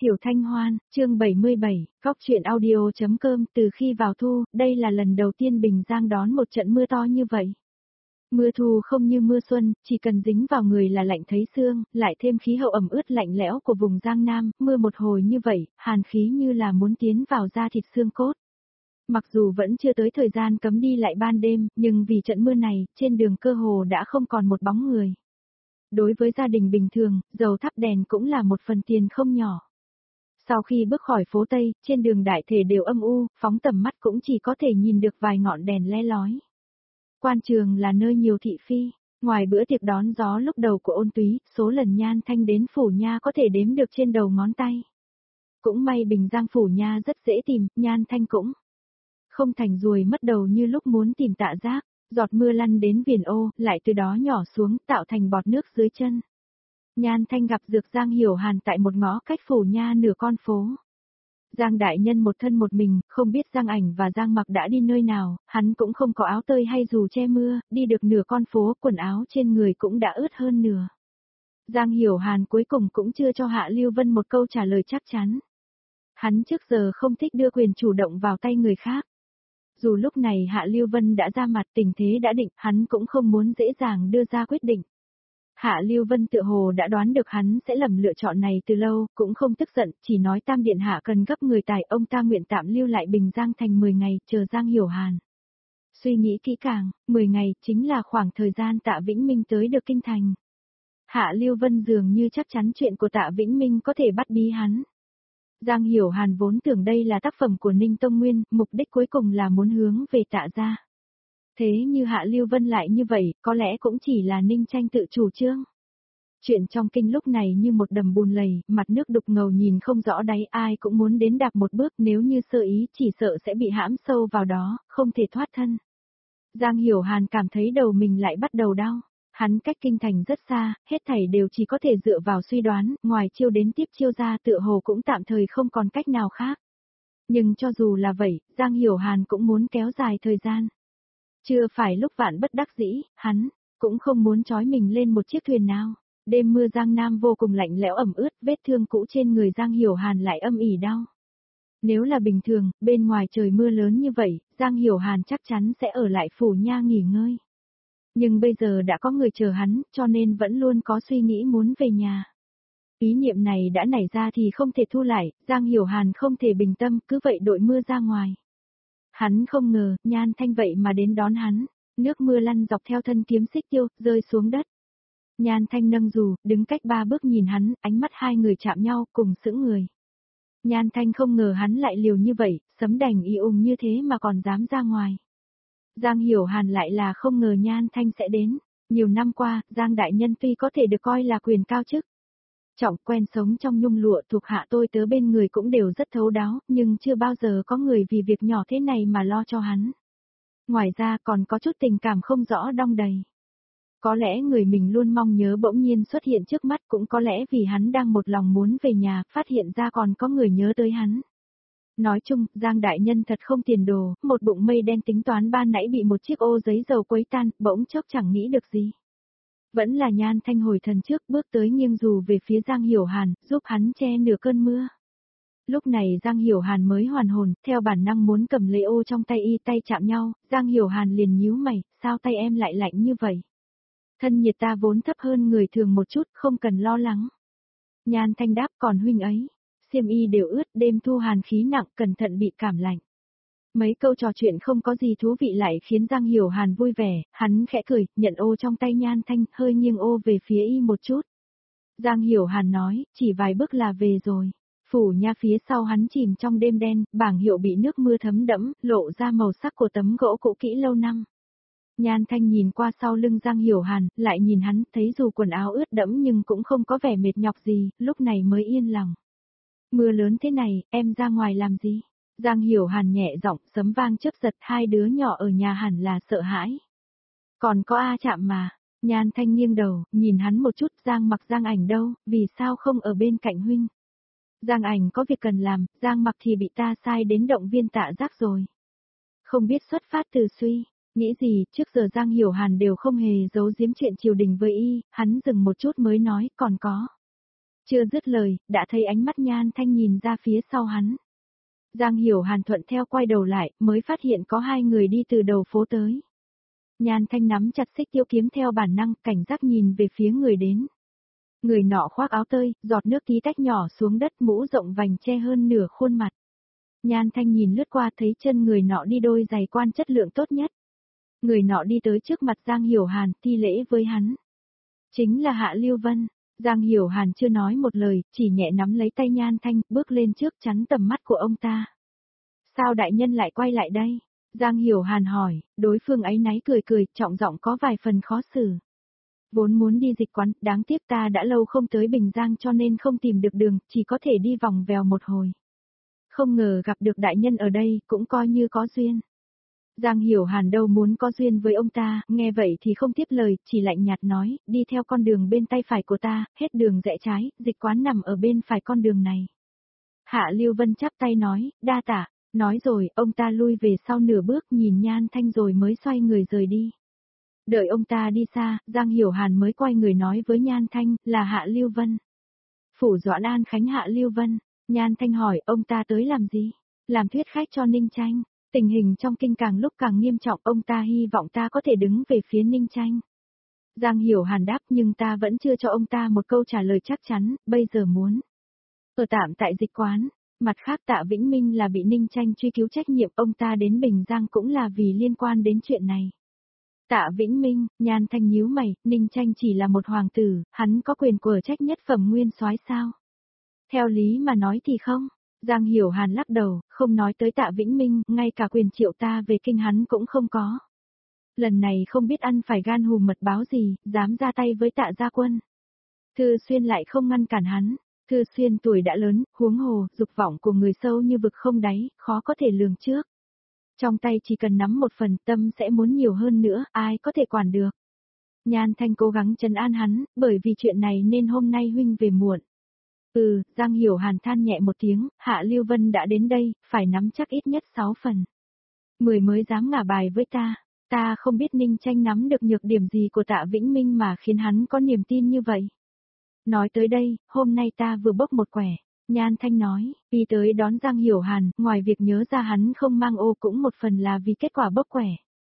Hiểu Thanh Hoan, chương 77, góc chuyện audio.com. Từ khi vào thu, đây là lần đầu tiên Bình Giang đón một trận mưa to như vậy. Mưa thu không như mưa xuân, chỉ cần dính vào người là lạnh thấy xương, lại thêm khí hậu ẩm ướt lạnh lẽo của vùng Giang Nam, mưa một hồi như vậy, hàn khí như là muốn tiến vào da thịt xương cốt. Mặc dù vẫn chưa tới thời gian cấm đi lại ban đêm, nhưng vì trận mưa này, trên đường cơ hồ đã không còn một bóng người. Đối với gia đình bình thường, dầu thắp đèn cũng là một phần tiền không nhỏ. Sau khi bước khỏi phố Tây, trên đường đại thể đều âm u, phóng tầm mắt cũng chỉ có thể nhìn được vài ngọn đèn le lói. Quan trường là nơi nhiều thị phi, ngoài bữa tiệc đón gió lúc đầu của Ôn Túy, số lần Nhan Thanh đến Phủ Nha có thể đếm được trên đầu ngón tay. Cũng may Bình Giang Phủ Nha rất dễ tìm, Nhan Thanh cũng không thành ruồi mất đầu như lúc muốn tìm Tạ Giác, giọt mưa lăn đến viền ô, lại từ đó nhỏ xuống, tạo thành bọt nước dưới chân. Nhan Thanh gặp Dược Giang Hiểu Hàn tại một ngõ cách Phủ Nha nửa con phố. Giang đại nhân một thân một mình, không biết Giang Ảnh và Giang Mặc đã đi nơi nào, hắn cũng không có áo tơi hay dù che mưa, đi được nửa con phố, quần áo trên người cũng đã ướt hơn nửa. Giang Hiểu Hàn cuối cùng cũng chưa cho Hạ Lưu Vân một câu trả lời chắc chắn. Hắn trước giờ không thích đưa quyền chủ động vào tay người khác. Dù lúc này Hạ Lưu Vân đã ra mặt, tình thế đã định, hắn cũng không muốn dễ dàng đưa ra quyết định. Hạ Lưu Vân tựa hồ đã đoán được hắn sẽ lầm lựa chọn này từ lâu, cũng không tức giận, chỉ nói Tam Điện Hạ cần gấp người tài, ông ta nguyện tạm lưu lại Bình Giang thành 10 ngày, chờ Giang Hiểu Hàn. Suy nghĩ kỹ càng, 10 ngày chính là khoảng thời gian Tạ Vĩnh Minh tới được kinh thành. Hạ Lưu Vân dường như chắc chắn chuyện của Tạ Vĩnh Minh có thể bắt bí hắn. Giang Hiểu Hàn vốn tưởng đây là tác phẩm của Ninh Tông Nguyên, mục đích cuối cùng là muốn hướng về Tạ gia. Thế như Hạ Lưu Vân lại như vậy, có lẽ cũng chỉ là Ninh Tranh tự chủ trương. Chuyện trong kinh lúc này như một đầm bùn lầy, mặt nước đục ngầu nhìn không rõ đáy, ai cũng muốn đến đạp một bước, nếu như sơ ý chỉ sợ sẽ bị hãm sâu vào đó, không thể thoát thân. Giang Hiểu Hàn cảm thấy đầu mình lại bắt đầu đau. Hắn cách kinh thành rất xa, hết thảy đều chỉ có thể dựa vào suy đoán, ngoài chiêu đến tiếp chiêu ra tựa hồ cũng tạm thời không còn cách nào khác. Nhưng cho dù là vậy, Giang Hiểu Hàn cũng muốn kéo dài thời gian. Chưa phải lúc vạn bất đắc dĩ, hắn cũng không muốn trói mình lên một chiếc thuyền nào. Đêm mưa Giang Nam vô cùng lạnh lẽo ẩm ướt, vết thương cũ trên người Giang Hiểu Hàn lại âm ỉ đau. Nếu là bình thường, bên ngoài trời mưa lớn như vậy, Giang Hiểu Hàn chắc chắn sẽ ở lại Phủ Nha nghỉ ngơi. Nhưng bây giờ đã có người chờ hắn, cho nên vẫn luôn có suy nghĩ muốn về nhà. Ý niệm này đã nảy ra thì không thể thu lại, Giang Hiểu Hàn không thể bình tâm, cứ vậy đội mưa ra ngoài. Hắn không ngờ, Nhan Thanh vậy mà đến đón hắn, nước mưa lăn dọc theo thân kiếm xích tiêu, rơi xuống đất. Nhan Thanh nâng dù, đứng cách 3 bước nhìn hắn, ánh mắt hai người chạm nhau, cùng sững người. Nhan Thanh không ngờ hắn lại liều như vậy, sấm đành y ùng như thế mà còn dám ra ngoài. Giang Hiểu Hàn lại là không ngờ Nhan Thanh sẽ đến. Nhiều năm qua, Giang đại nhân tuy có thể được coi là quyền cao chức trọng, quen sống trong nhung lụa, thuộc hạ tôi tớ bên người cũng đều rất thấu đáo, nhưng chưa bao giờ có người vì việc nhỏ thế này mà lo cho hắn. Ngoài ra còn có chút tình cảm không rõ đong đầy. Có lẽ người mình luôn mong nhớ bỗng nhiên xuất hiện trước mắt, cũng có lẽ vì hắn đang một lòng muốn về nhà, phát hiện ra còn có người nhớ tới hắn. Nói chung, Giang đại nhân thật không tiền đồ, một bụng mây đen tính toán ban nãy bị một chiếc ô giấy dầu quấy tan, bỗng chốc chẳng nghĩ được gì. Vẫn là Nhan Thanh hồi thần trước, bước tới nghiêng dù về phía Giang Hiểu Hàn, giúp hắn che nửa cơn mưa. Lúc này Giang Hiểu Hàn mới hoàn hồn, theo bản năng muốn cầm lấy ô trong tay y, tay chạm nhau, Giang Hiểu Hàn liền nhíu mày, sao tay em lại lạnh như vậy? Thân nhiệt ta vốn thấp hơn người thường một chút, không cần lo lắng. Nhan Thanh đáp, còn huynh ấy, xiêm y đều ướt, đêm thu hàn khí nặng, cẩn thận bị cảm lạnh. Mấy câu trò chuyện không có gì thú vị lại khiến Giang Hiểu Hàn vui vẻ, hắn khẽ cười, nhận ô trong tay Nhan Thanh, hơi nghiêng ô về phía y một chút. Giang Hiểu Hàn nói, chỉ vài bước là về rồi. Phủ Nha phía sau hắn chìm trong đêm đen, bảng hiệu bị nước mưa thấm đẫm, lộ ra màu sắc của tấm gỗ cũ kỹ lâu năm. Nhan Thanh nhìn qua sau lưng Giang Hiểu Hàn, lại nhìn hắn, thấy dù quần áo ướt đẫm nhưng cũng không có vẻ mệt nhọc gì, lúc này mới yên lòng. Mưa lớn thế này, em ra ngoài làm gì? Giang Hiểu Hàn nhẹ giọng, sấm vang chớp giật, hai đứa nhỏ ở nhà hẳn là sợ hãi. Còn có A Chạm mà. Nhan Thanh nghiêng đầu, nhìn hắn một chút, Giang Mặc Giang Ảnh đâu, vì sao không ở bên cạnh huynh? Giang Ảnh có việc cần làm, Giang Mặc thì bị ta sai đến động viên Tạ Giác rồi. Không biết xuất phát từ suy nghĩ gì, trước giờ Giang Hiểu Hàn đều không hề giấu giếm chuyện triều đình với y, hắn dừng một chút mới nói, còn có. Chưa dứt lời, đã thấy ánh mắt Nhan Thanh nhìn ra phía sau hắn. Giang Hiểu Hàn thuận theo quay đầu lại, mới phát hiện có hai người đi từ đầu phố tới. Nhan Thanh nắm chặt xích tiêu kiếm theo bản năng, cảnh giác nhìn về phía người đến. Người nọ khoác áo tơi, giọt nước tí tách nhỏ xuống đất, mũ rộng vành che hơn nửa khuôn mặt. Nhan Thanh nhìn lướt qua thấy chân người nọ đi đôi giày quan chất lượng tốt nhất. Người nọ đi tới trước mặt Giang Hiểu Hàn, thi lễ với hắn. Chính là Hạ Lưu Vân. Giang Hiểu Hàn chưa nói một lời, chỉ nhẹ nắm lấy tay Nhan Thanh, bước lên trước chắn tầm mắt của ông ta. Sao đại nhân lại quay lại đây? Giang Hiểu Hàn hỏi, đối phương áy náy cười cười, trọng giọng có vài phần khó xử. Vốn muốn đi dịch quán, đáng tiếc ta đã lâu không tới Bình Giang cho nên không tìm được đường, chỉ có thể đi vòng vèo một hồi. Không ngờ gặp được đại nhân ở đây, cũng coi như có duyên. Giang Hiểu Hàn đâu muốn có duyên với ông ta, nghe vậy thì không tiếp lời, chỉ lạnh nhạt nói, đi theo con đường bên tay phải của ta, hết đường rẽ trái, dịch quán nằm ở bên phải con đường này. Hạ Lưu Vân chắp tay nói, đa tạ, nói rồi, ông ta lui về sau nửa bước nhìn Nhan Thanh rồi mới xoay người rời đi. Đợi ông ta đi xa, Giang Hiểu Hàn mới quay người nói với Nhan Thanh, là Hạ Lưu Vân. Phủ Doãn An Khánh Hạ Lưu Vân, Nhan Thanh hỏi, ông ta tới làm gì? Làm thuyết khách cho Ninh Tranh. Tình hình trong kinh càng lúc càng nghiêm trọng, ông ta hy vọng ta có thể đứng về phía Ninh Tranh. Giang Hiểu Hàn đáp, nhưng ta vẫn chưa cho ông ta một câu trả lời chắc chắn, bây giờ muốn ở tạm tại dịch quán. Mặt khác Tạ Vĩnh Minh là bị Ninh Tranh truy cứu trách nhiệm, ông ta đến Bình Giang cũng là vì liên quan đến chuyện này. Tạ Vĩnh Minh, Nhan Thanh nhíu mày, Ninh Tranh chỉ là một hoàng tử, hắn có quyền của trách nhất phẩm nguyên soái sao? Theo lý mà nói thì không. Giang Hiểu Hàn lắc đầu, không nói tới Tạ Vĩnh Minh, ngay cả quyền triệu ta về kinh hắn cũng không có. Lần này không biết ăn phải gan hùm mật báo gì, dám ra tay với Tạ gia quân. Thư Xuyên lại không ngăn cản hắn. Thư Xuyên tuổi đã lớn, huống hồ, dục vọng của người sâu như vực không đáy, khó có thể lường trước. Trong tay chỉ cần nắm một phần, tâm sẽ muốn nhiều hơn nữa, ai có thể quản được. Nhan Thanh cố gắng trấn an hắn, bởi vì chuyện này nên hôm nay huynh về muộn. Giang Hiểu Hàn than nhẹ một tiếng, Hạ Lưu Vân đã đến đây, phải nắm chắc ít nhất 6 phần. 10 mới dám ngả bài với ta không biết Ninh Tranh nắm được nhược điểm gì của Tạ Vĩnh Minh mà khiến hắn có niềm tin như vậy. Nói tới đây, hôm nay ta vừa bốc một quẻ, Nhan Thanh nói, đi tới đón Giang Hiểu Hàn, ngoài việc nhớ ra hắn không mang ô cũng một phần là vì kết quả bốc quẻ.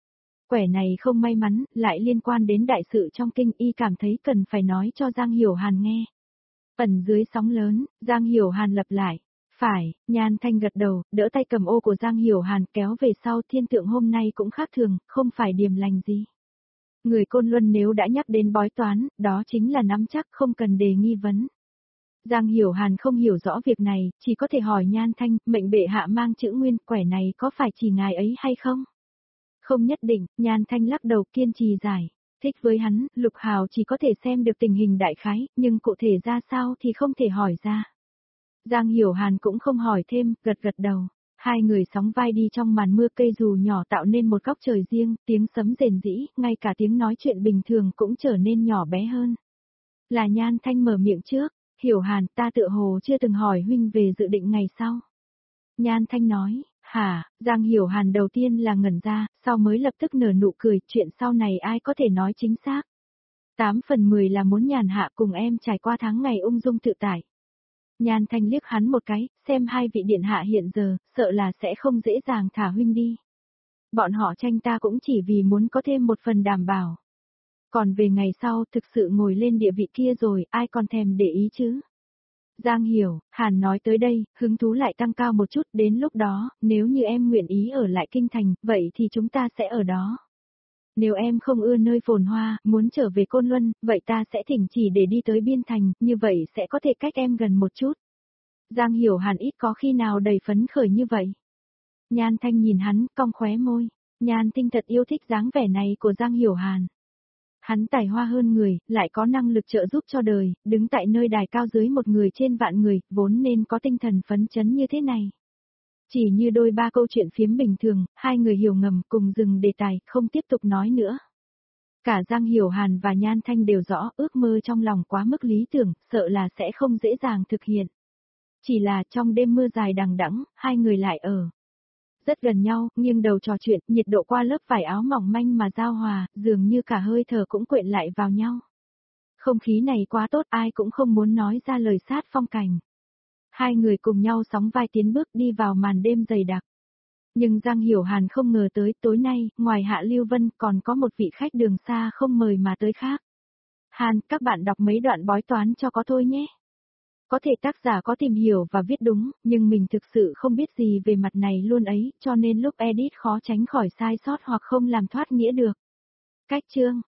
Quẻ này không may mắn, lại liên quan đến đại sự trong kinh, y cảm thấy cần phải nói cho Giang Hiểu Hàn nghe. Ẩn dưới sóng lớn, Giang Hiểu Hàn lặp lại. Phải, Nhan Thanh gật đầu, đỡ tay cầm ô của Giang Hiểu Hàn kéo về sau, thiên tượng hôm nay cũng khác thường, không phải điềm lành gì. Người Côn Luân nếu đã nhắc đến bói toán, đó chính là nắm chắc, không cần đề nghi vấn. Giang Hiểu Hàn không hiểu rõ việc này, chỉ có thể hỏi Nhan Thanh, mệnh bệ hạ mang chữ nguyên, quẻ này có phải chỉ ngài ấy hay không? Không nhất định, Nhan Thanh lắc đầu kiên trì giải. Thích với hắn, Lục Hào chỉ có thể xem được tình hình đại khái, nhưng cụ thể ra sao thì không thể hỏi ra. Giang Hiểu Hàn cũng không hỏi thêm, gật gật đầu. Hai người sóng vai đi trong màn mưa, cây dù nhỏ tạo nên một góc trời riêng, tiếng sấm rền rĩ, ngay cả tiếng nói chuyện bình thường cũng trở nên nhỏ bé hơn. Là Nhan Thanh mở miệng trước, Hiểu Hàn, ta tựa hồ chưa từng hỏi huynh về dự định ngày sau. Nhan Thanh nói, hả, Giang Hiểu Hàn đầu tiên là ngẩn ra, sau mới lập tức nở nụ cười, chuyện sau này ai có thể nói chính xác. 8 phần 10 là muốn nhàn hạ cùng em trải qua tháng ngày ung dung tự tại. Nhan Thanh liếc hắn một cái, xem hai vị điện hạ hiện giờ, sợ là sẽ không dễ dàng thả huynh đi. Bọn họ tranh ta cũng chỉ vì muốn có thêm một phần đảm bảo. Còn về ngày sau thực sự ngồi lên địa vị kia rồi, ai còn thèm để ý chứ? Giang Hiểu, Hàn nói tới đây, hứng thú lại tăng cao một chút, đến lúc đó, nếu như em nguyện ý ở lại kinh thành, vậy thì chúng ta sẽ ở đó. Nếu em không ưa nơi phồn hoa, muốn trở về Côn Luân, vậy ta sẽ thỉnh chỉ để đi tới biên thành, như vậy sẽ có thể cách em gần một chút. Giang Hiểu Hàn ít có khi nào đầy phấn khởi như vậy. Nhan Thanh nhìn hắn, cong khóe môi. Nhan Tinh thật yêu thích dáng vẻ này của Giang Hiểu Hàn. Hắn tài hoa hơn người, lại có năng lực trợ giúp cho đời, đứng tại nơi đài cao dưới một người trên vạn người, vốn nên có tinh thần phấn chấn như thế này. Chỉ như đôi ba câu chuyện phiếm bình thường, hai người hiểu ngầm cùng dừng đề tài, không tiếp tục nói nữa. Cả Giang Hiểu Hàn và Nhan Thanh đều rõ ước mơ trong lòng quá mức lý tưởng, sợ là sẽ không dễ dàng thực hiện. Chỉ là trong đêm mưa dài đằng đẵng, hai người lại ở rất gần nhau, nghiêng đầu trò chuyện, nhiệt độ qua lớp vải áo mỏng manh mà giao hòa, dường như cả hơi thở cũng quyện lại vào nhau. Không khí này quá tốt, ai cũng không muốn nói ra lời sát phong cảnh. Hai người cùng nhau sóng vai tiến bước đi vào màn đêm dày đặc. Nhưng Giang Hiểu Hàn không ngờ tới tối nay, ngoài Hạ Lưu Vân còn có một vị khách đường xa không mời mà tới khác. Hàn, các bạn đọc mấy đoạn bói toán cho có thôi nhé. Có thể tác giả có tìm hiểu và viết đúng, nhưng mình thực sự không biết gì về mặt này luôn ấy, cho nên lúc edit khó tránh khỏi sai sót hoặc không làm thoát nghĩa được. Cách chương